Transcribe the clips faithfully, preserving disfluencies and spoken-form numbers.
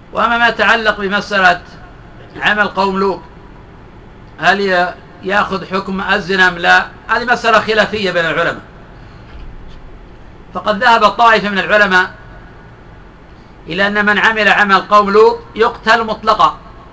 وأما ما يتعلق بمسألة عمل قوم لوط هل يأخذ حكم الزنا أم لا، هذه مسألة خلافية بين العلماء. فقد ذهب طائفة من العلماء إلى أن من عمل عمل قوم لوط يقتل مطلقا،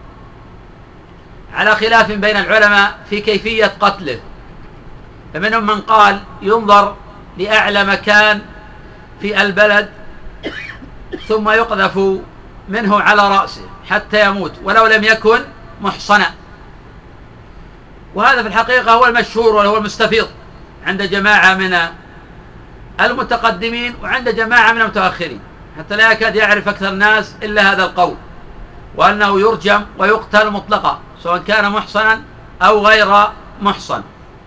على خلاف بين العلماء في كيفية قتله. فمنهم من قال ينظر لأعلى مكان في البلد ثم يقذف منه على رأسه حتى يموت ولو لم يكن محصنا، وهذا في الحقيقة هو المشهور وهو المستفيض عند جماعة من المتقدمين وعند جماعة من المتأخرين، حتى لا يكاد يعرف أكثر الناس إلا هذا القول، وأنه يرجم ويقتل مطلقا سواء كان محصنا أو غير محصن.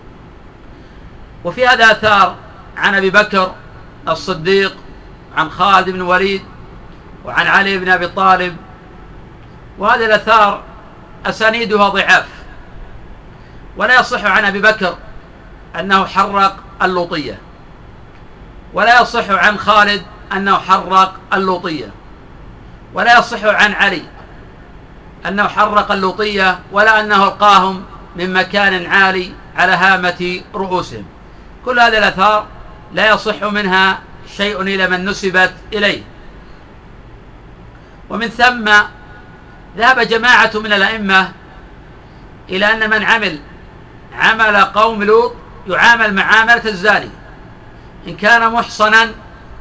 وفي هذا آثار عن أبي بكر الصديق، عن خالد بن الوليد، وعن علي بن أبي طالب، وهذه الآثار أسانيدها ضعاف، ولا يصح عن أبي بكر أنه حرق اللوطية، ولا يصح عن خالد أنه حرق اللوطية، ولا يصح عن علي أنه حرق اللوطية، ولا أنه ألقاهم من مكان عالي على هامة رؤوسهم. كل هذه الآثار لا يصح منها شيء إلى من نسبت إليه. ومن ثم ذهب جماعة من الأئمة إلى أن من عمل عمل قوم لوط يعامل معاملة الزاني، إن كان محصنا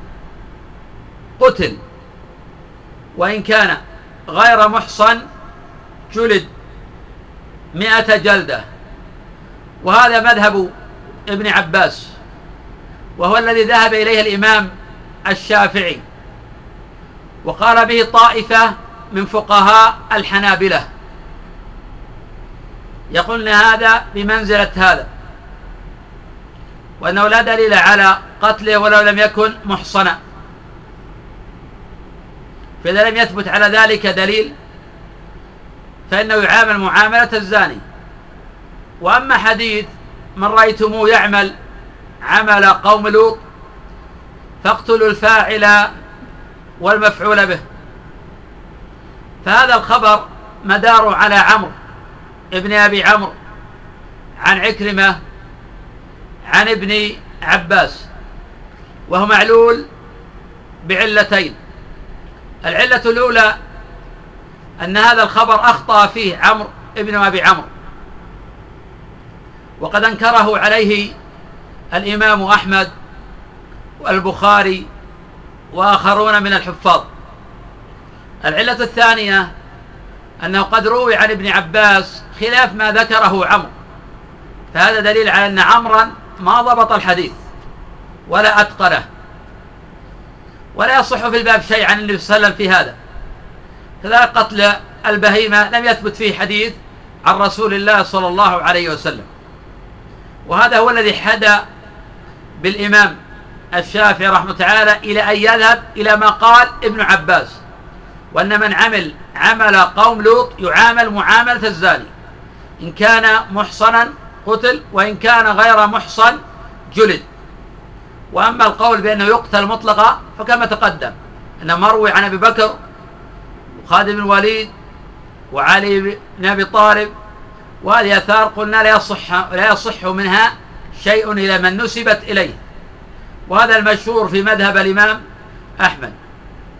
قتل، وإن كان غير محصن جلد مئة جلدة. وهذا مذهب ابن عباس، وهو الذي ذهب إليه الإمام الشافعي، وقال به طائفة من فقهاء الحنابلة، يقولون هذا بمنزلة هذا، وأنه لا دليل على قتله ولو لم يكن محصنا، فإذا لم يثبت على ذلك دليل فإنه يعامل معاملة الزاني. وأما حديث من رأيتموه يعمل عمل قوم لوط فاقتلوا الفاعل والمفعول به، فهذا الخبر مدار على عمرو ابن أبي عمرو عن عكرمة عن ابن عباس، وهو معلول بعلتين. العلة الأولى أن هذا الخبر أخطأ فيه عمرو ابن أبي عمرو، وقد أنكره عليه الإمام أحمد والبخاري وآخرون من الحفاظ. العلة الثانية أنه قد روي عن ابن عباس خلاف ما ذكره عمرو، فهذا دليل على أن عمرا ما ضبط الحديث ولا أتقنه، ولا يصح في الباب شيء عن النبي صلى الله عليه وسلم في هذا. كذلك قتل البهيمة لم يثبت فيه حديث عن رسول الله صلى الله عليه وسلم، وهذا هو الذي حدى بالإمام الشافعي رحمه تعالى إلى أن يذهب إلى ما قال ابن عباس، وأن من عمل عمل قوم لوط يعامل معاملة الزاني، إن كان محصنا قتل، وإن كان غير محصن جلد. وأما القول بأنه يقتل مطلقا فكما تقدم أنه مروي عن أبي بكر وخالد بن الوليد وعلي بن أبي طالب، وهذه آثار قلنا لا يصح لا يصح منها شيء إلى من نسبت إليه، وهذا المشهور في مذهب الإمام أحمد.